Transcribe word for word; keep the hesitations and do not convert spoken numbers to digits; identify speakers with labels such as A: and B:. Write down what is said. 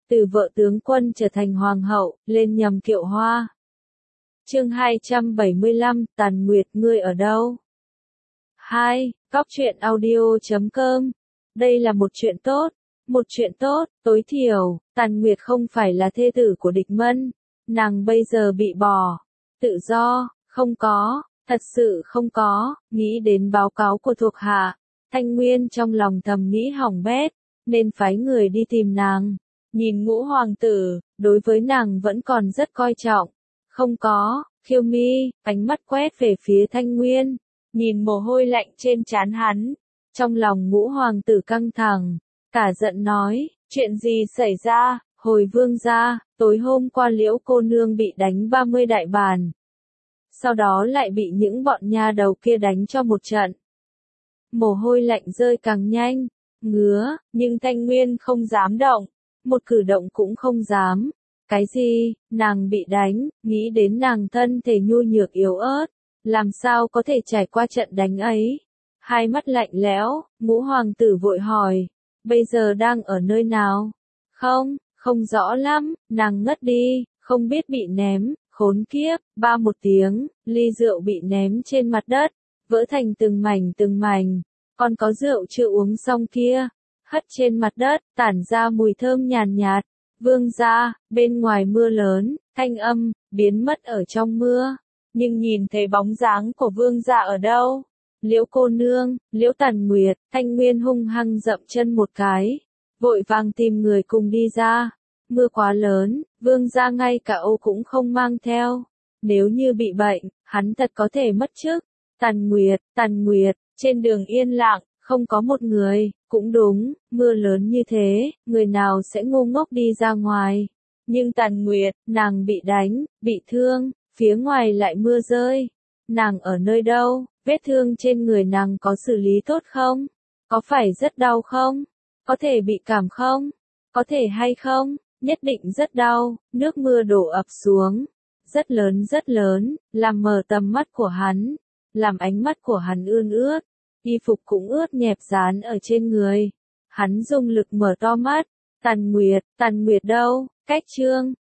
A: từ vợ tướng quân trở thành hoàng hậu, lên nhầm kiệu hoa. Chương hai trăm bảy mươi lăm, Tàn Nguyệt ngươi ở đâu? hai. Góc truyện audio chấm com. Đây là một chuyện tốt, một chuyện tốt, tối thiểu, Tàn Nguyệt không phải là thê tử của địch mân, nàng bây giờ bị bỏ. Tự do, không có, thật sự không có, nghĩ đến báo cáo của thuộc hạ, Thanh Nguyên trong lòng thầm nghĩ hỏng bét, nên phái người đi tìm nàng. Nhìn Ngũ hoàng tử, đối với nàng vẫn còn rất coi trọng. Không có, Khiêu Mi, ánh mắt quét về phía Thanh Nguyên, nhìn mồ hôi lạnh trên trán hắn. Trong lòng Ngũ hoàng tử căng thẳng, cả giận nói, chuyện gì xảy ra, hồi vương gia, tối hôm qua Liễu cô nương bị đánh ba mươi đại bàn. Sau đó lại bị những bọn nha đầu kia đánh cho một trận. Mồ hôi lạnh rơi càng nhanh, ngứa, nhưng Thanh Nguyên không dám động, một cử động cũng không dám. Cái gì, nàng bị đánh, nghĩ đến nàng thân thể nhu nhược yếu ớt, làm sao có thể trải qua trận đánh ấy. Hai mắt lạnh lẽo, Ngũ hoàng tử vội hỏi, bây giờ đang ở nơi nào? Không, không rõ lắm, nàng ngất đi, không biết bị ném, khốn kiếp, ba một tiếng, ly rượu bị ném trên mặt đất, vỡ thành từng mảnh từng mảnh, còn có rượu chưa uống xong kia, hất trên mặt đất, tản ra mùi thơm nhàn nhạt. Vương gia, bên ngoài mưa lớn, thanh âm, biến mất ở trong mưa, nhưng nhìn thấy bóng dáng của vương gia ở đâu? Liễu cô nương, Liễu Tàn Nguyệt, Thanh Nguyên hung hăng dậm chân một cái, vội vàng tìm người cùng đi ra. Mưa quá lớn, vương gia ngay cả ô cũng không mang theo. Nếu như bị bệnh, hắn thật có thể mất chức. Tàn Nguyệt, Tàn Nguyệt, trên đường yên lặng, không có một người, cũng đúng, mưa lớn như thế, người nào sẽ ngu ngốc đi ra ngoài. Nhưng Tàn Nguyệt, nàng bị đánh, bị thương, phía ngoài lại mưa rơi. Nàng ở nơi đâu, vết thương trên người nàng có xử lý tốt không? Có phải rất đau không? Có thể bị cảm không? Có thể hay không? Nhất định rất đau, nước mưa đổ ập xuống. Rất lớn rất lớn, làm mờ tầm mắt của hắn, làm ánh mắt của hắn ươn ướt. Y phục cũng ướt nhẹp dán ở trên người. Hắn dùng lực mở to mắt. Tàn Nguyệt, Tàn Nguyệt đâu? Cách chương,